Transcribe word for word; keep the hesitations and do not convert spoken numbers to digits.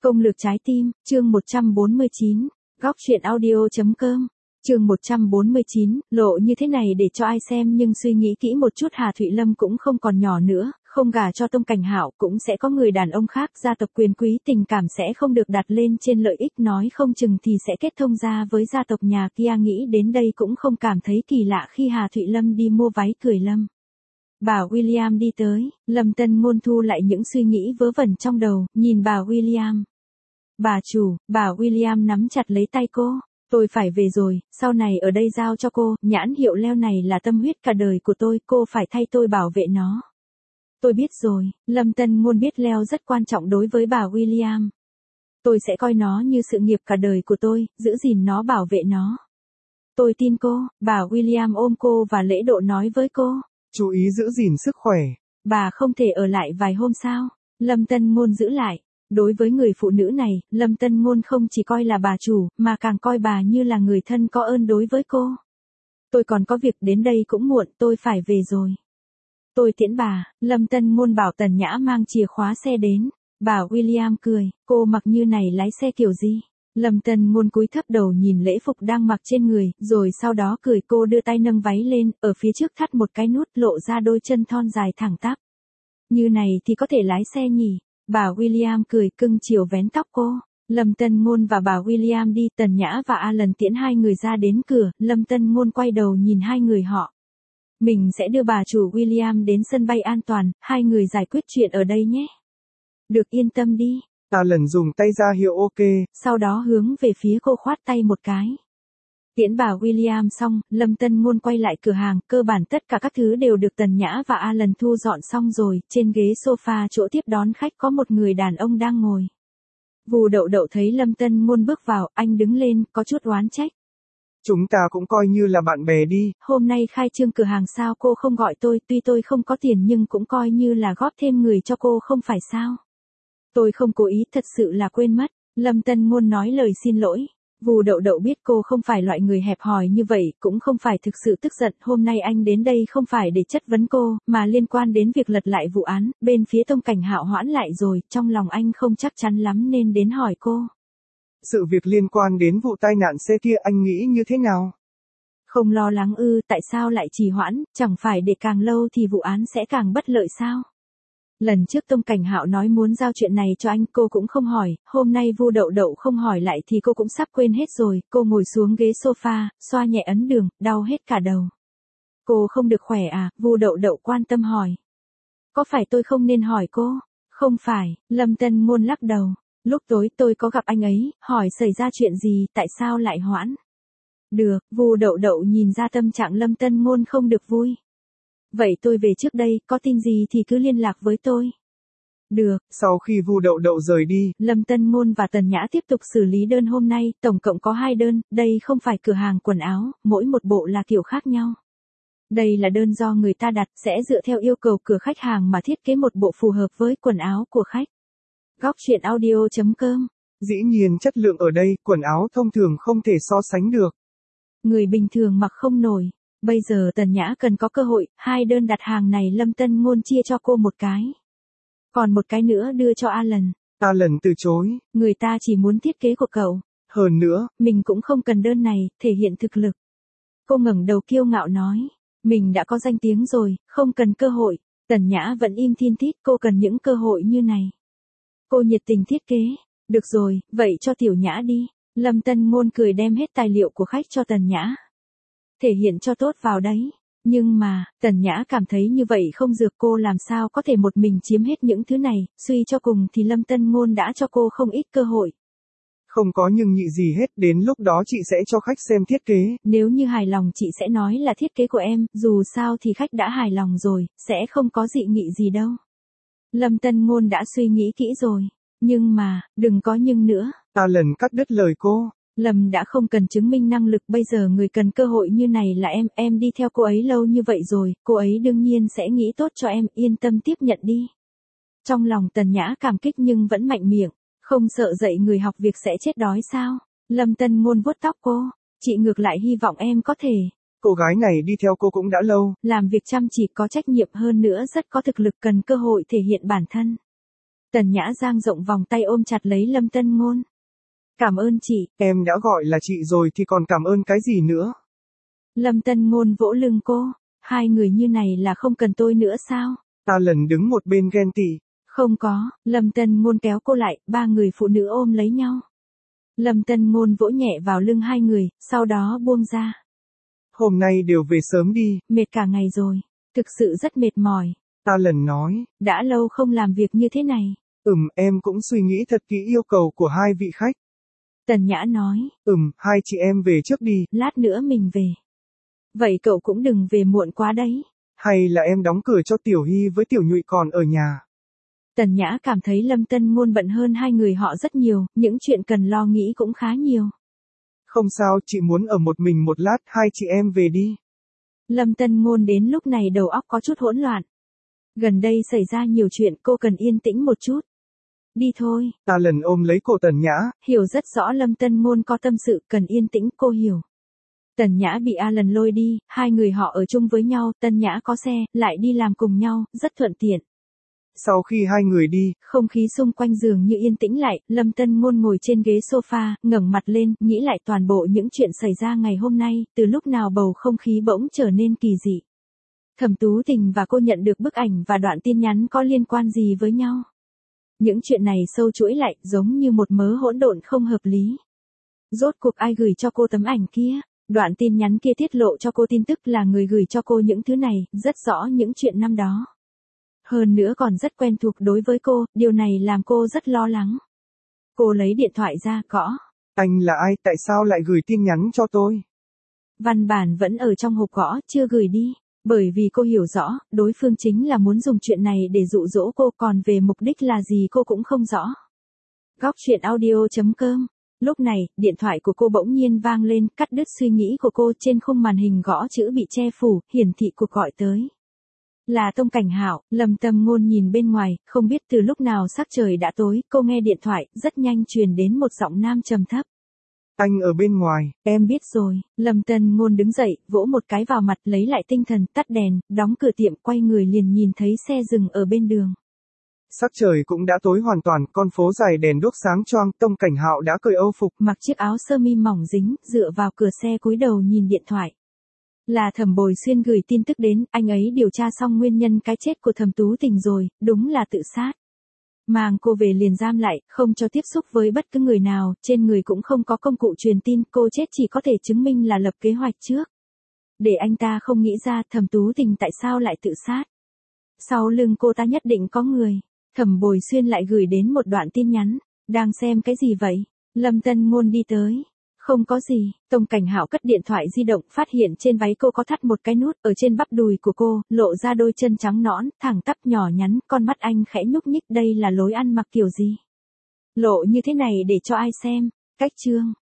Công lược trái tim, chương một trăm bốn mươi chín, góc truyện audio.com, chương một trăm bốn mươi chín, lộ như thế này để cho ai xem nhưng suy nghĩ kỹ một chút Hà Thụy Lâm cũng không còn nhỏ nữa, không gả cho Tông Cảnh Hạo cũng sẽ có người đàn ông khác, gia tộc quyền quý tình cảm sẽ không được đặt lên trên lợi ích, nói không chừng thì sẽ kết thông gia với gia tộc nhà kia. Nghĩ đến đây cũng không cảm thấy kỳ lạ khi Hà Thụy Lâm đi mua váy cười Lâm. Bà William đi tới, Lâm Tân Ngôn thu lại những suy nghĩ vớ vẩn trong đầu, nhìn bà William. Bà chủ, bà William nắm chặt lấy tay cô. Tôi phải về rồi, sau này ở đây giao cho cô, nhãn hiệu Leo này là tâm huyết cả đời của tôi, cô phải thay tôi bảo vệ nó. Tôi biết rồi, Lâm Tân Ngôn biết Leo rất quan trọng đối với bà William. Tôi sẽ coi nó như sự nghiệp cả đời của tôi, giữ gìn nó, bảo vệ nó. Tôi tin cô, bà William ôm cô và lễ độ nói với cô. Chú ý giữ gìn sức khỏe. Bà không thể ở lại vài hôm sao? Lâm Tân Ngôn giữ lại. Đối với người phụ nữ này, Lâm Tân Ngôn không chỉ coi là bà chủ, mà càng coi bà như là người thân có ơn đối với cô. Tôi còn có việc, đến đây cũng muộn, tôi phải về rồi. Tôi tiễn bà. Lâm Tân Ngôn bảo Tần Nhã mang chìa khóa xe đến. Bà William cười, cô mặc như này lái xe kiểu gì? Lâm Tân Ngôn cúi thấp đầu nhìn lễ phục đang mặc trên người, rồi sau đó cười. Cô đưa tay nâng váy lên, ở phía trước thắt một cái nút, lộ ra đôi chân thon dài thẳng tắp. Như này thì có thể lái xe nhỉ? Bà William cười, cưng chiều vén tóc cô. Lâm Tân Ngôn và bà William đi, Tần Nhã và Alan tiễn hai người ra đến cửa. Lâm Tân Ngôn quay đầu nhìn hai người họ. Mình sẽ đưa bà chủ William đến sân bay an toàn, hai người giải quyết chuyện ở đây nhé. Được, yên tâm đi. Alan dùng tay ra hiệu ok. Sau đó hướng về phía cô khoát tay một cái. Tiễn bà William xong, Lâm Tân Ngôn quay lại cửa hàng, cơ bản tất cả các thứ đều được Tần Nhã và Alan thu dọn xong rồi. Trên ghế sofa chỗ tiếp đón khách có một người đàn ông đang ngồi. Vù Đậu Đậu thấy Lâm Tân Ngôn bước vào, anh đứng lên, có chút oán trách. Chúng ta cũng coi như là bạn bè đi. Hôm nay khai trương cửa hàng sao cô không gọi tôi, tuy tôi không có tiền nhưng cũng coi như là góp thêm người cho cô không phải sao. Tôi không cố ý, thật sự là quên mất. Lâm Tân Ngôn nói lời xin lỗi. Vù Đậu Đậu biết cô không phải loại người hẹp hòi như vậy, cũng không phải thực sự tức giận. Hôm nay anh đến đây không phải để chất vấn cô, mà liên quan đến việc lật lại vụ án, bên phía Tông Cảnh Hạo hoãn lại rồi, trong lòng anh không chắc chắn lắm nên đến hỏi cô. Sự việc liên quan đến vụ tai nạn xe kia anh nghĩ như thế nào? Không lo lắng ư? Tại sao lại trì hoãn, chẳng phải để càng lâu thì vụ án sẽ càng bất lợi sao? Lần trước Tông Cảnh Hạo nói muốn giao chuyện này cho anh, cô cũng không hỏi, hôm nay Vù Đậu Đậu không hỏi lại thì cô cũng sắp quên hết rồi. Cô ngồi xuống ghế sofa, xoa nhẹ ấn đường, đau hết cả đầu. Cô không được khỏe à? Vù Đậu Đậu quan tâm hỏi. Có phải tôi không nên hỏi cô? Không phải, Lâm Tân Ngôn lắc đầu. Lúc tối tôi có gặp anh ấy, hỏi xảy ra chuyện gì, tại sao lại hoãn? Được, Vù Đậu Đậu nhìn ra tâm trạng Lâm Tân Ngôn không được vui. Vậy tôi về trước đây, có tin gì thì cứ liên lạc với tôi. Được. Sau khi Vù Đậu Đậu rời đi, Lâm Tân Ngôn và Tần Nhã tiếp tục xử lý đơn hôm nay, tổng cộng có hai đơn, đây không phải cửa hàng quần áo, mỗi một bộ là kiểu khác nhau. Đây là đơn do người ta đặt, sẽ dựa theo yêu cầu của khách hàng mà thiết kế một bộ phù hợp với quần áo của khách. Góc truyện audio.com. Dĩ nhiên chất lượng ở đây, quần áo thông thường không thể so sánh được. Người bình thường mặc không nổi. Bây giờ Tần Nhã cần có cơ hội, hai đơn đặt hàng này Lâm Tân Ngôn chia cho cô một cái. Còn một cái nữa đưa cho Alan. Alan từ chối. Người ta chỉ muốn thiết kế của cậu. Hơn nữa, mình cũng không cần đơn này, thể hiện thực lực. Cô ngẩng đầu kiêu ngạo nói. Mình đã có danh tiếng rồi, không cần cơ hội. Tần Nhã vẫn im thiên thít, cô cần những cơ hội như này. Cô nhiệt tình thiết kế. Được rồi, vậy cho Tiểu Nhã đi. Lâm Tân Ngôn cười đem hết tài liệu của khách cho Tần Nhã. Thể hiện cho tốt vào đấy. Nhưng mà, Tần Nhã cảm thấy như vậy không dược, cô làm sao có thể một mình chiếm hết những thứ này, suy cho cùng thì Lâm Tân Ngôn đã cho cô không ít cơ hội. Không có nhưng nhị gì hết, đến lúc đó chị sẽ cho khách xem thiết kế. Nếu như hài lòng chị sẽ nói là thiết kế của em, dù sao thì khách đã hài lòng rồi, sẽ không có dị nghị gì đâu. Lâm Tân Ngôn đã suy nghĩ kỹ rồi. Nhưng mà, đừng có nhưng nữa. Alan cắt đứt lời cô. Lâm đã không cần chứng minh năng lực, bây giờ người cần cơ hội như này là em, em đi theo cô ấy lâu như vậy rồi, cô ấy đương nhiên sẽ nghĩ tốt cho em, yên tâm tiếp nhận đi. Trong lòng Tần Nhã cảm kích nhưng vẫn mạnh miệng, không sợ dạy người học việc sẽ chết đói sao? Lâm Tân Ngôn vuốt tóc cô, chị ngược lại hy vọng em có thể. Cô gái này đi theo cô cũng đã lâu. Làm việc chăm chỉ, có trách nhiệm, hơn nữa rất có thực lực, cần cơ hội thể hiện bản thân. Tần Nhã dang rộng vòng tay ôm chặt lấy Lâm Tân Ngôn. Cảm ơn chị. Em đã gọi là chị rồi thì còn cảm ơn cái gì nữa? Lâm Tân Ngôn vỗ lưng cô. Hai người như này là không cần tôi nữa sao? Ta lần đứng một bên ghen tị. Không có, Lâm Tân Ngôn kéo cô lại, ba người phụ nữ ôm lấy nhau. Lâm Tân Ngôn vỗ nhẹ vào lưng hai người, sau đó buông ra. Hôm nay đều về sớm đi. Mệt cả ngày rồi, thực sự rất mệt mỏi. Ta lần nói. Đã lâu không làm việc như thế này. Ừm, em cũng suy nghĩ thật kỹ yêu cầu của hai vị khách. Tần Nhã nói. Ừm, hai chị em về trước đi. Lát nữa mình về. Vậy cậu cũng đừng về muộn quá đấy. Hay là em đóng cửa cho Tiểu Hy với Tiểu Nhụy còn ở nhà. Tần Nhã cảm thấy Lâm Tân Ngôn bận hơn hai người họ rất nhiều, những chuyện cần lo nghĩ cũng khá nhiều. Không sao, chị muốn ở một mình một lát, hai chị em về đi. Lâm Tân Ngôn đến lúc này đầu óc có chút hỗn loạn. Gần đây xảy ra nhiều chuyện, cô cần yên tĩnh một chút. Đi thôi. Ta lần ôm lấy cổ Tần Nhã. Hiểu rất rõ Lâm Tân Ngôn có tâm sự, cần yên tĩnh, cô hiểu. Tần Nhã bị Alan lôi đi, hai người họ ở chung với nhau, Tần Nhã có xe, lại đi làm cùng nhau, rất thuận tiện. Sau khi hai người đi, không khí xung quanh giường như yên tĩnh lại, Lâm Tân Ngôn ngồi trên ghế sofa, ngẩng mặt lên, nghĩ lại toàn bộ những chuyện xảy ra ngày hôm nay, từ lúc nào bầu không khí bỗng trở nên kỳ dị. Thẩm Tú Tình và cô nhận được bức ảnh và đoạn tin nhắn có liên quan gì với nhau? Những chuyện này sâu chuỗi lại, giống như một mớ hỗn độn không hợp lý. Rốt cuộc ai gửi cho cô tấm ảnh kia? Đoạn tin nhắn kia tiết lộ cho cô tin tức là người gửi cho cô những thứ này, rất rõ những chuyện năm đó. Hơn nữa còn rất quen thuộc đối với cô, điều này làm cô rất lo lắng. Cô lấy điện thoại ra, gõ. Anh là ai, tại sao lại gửi tin nhắn cho tôi? Văn bản vẫn ở trong hộp gõ, chưa gửi đi. Bởi vì cô hiểu rõ, đối phương chính là muốn dùng chuyện này để dụ dỗ cô, còn về mục đích là gì cô cũng không rõ. Góc truyện audio chấm com. Lúc này, điện thoại của cô bỗng nhiên vang lên, cắt đứt suy nghĩ của cô. Trên khung màn hình gõ chữ bị che phủ, hiển thị cuộc gọi tới. Là Tông Cảnh Hạo. Lâm Tâm Ngôn nhìn bên ngoài, không biết từ lúc nào sắc trời đã tối, cô nghe điện thoại, rất nhanh truyền đến một giọng nam trầm thấp. Anh ở bên ngoài. Em biết rồi. Lâm Tân Ngôn đứng dậy, vỗ một cái vào mặt, lấy lại tinh thần, tắt đèn, đóng cửa tiệm, quay người liền nhìn thấy xe dừng ở bên đường. Sắc trời cũng đã tối hoàn toàn, con phố dài đèn đuốc sáng choang, Tông Cảnh Hạo đã cởi âu phục, mặc chiếc áo sơ mi mỏng dính, dựa vào cửa xe cúi đầu nhìn điện thoại. Là Thẩm Bồi Xuyên gửi tin tức đến, anh ấy điều tra xong nguyên nhân cái chết của Thẩm Tú Tình rồi, đúng là tự sát. Mang cô về liền giam lại, không cho tiếp xúc với bất cứ người nào, trên người cũng không có công cụ truyền tin, cô chết chỉ có thể chứng minh là lập kế hoạch trước. Để anh ta không nghĩ ra Thẩm Tú Tình tại sao lại tự sát. Sau lưng cô ta nhất định có người. Thẩm Bồi Xuyên lại gửi đến một đoạn tin nhắn, đang xem cái gì vậy? Lâm Tân Ngôn đi tới. Không có gì, Tông Cảnh Hạo cất điện thoại di động, phát hiện trên váy cô có thắt một cái nút, ở trên bắp đùi của cô, lộ ra đôi chân trắng nõn, thẳng tắp nhỏ nhắn, con mắt anh khẽ nhúc nhích, đây là lối ăn mặc kiểu gì? Lộ như thế này để cho ai xem? Cách chương.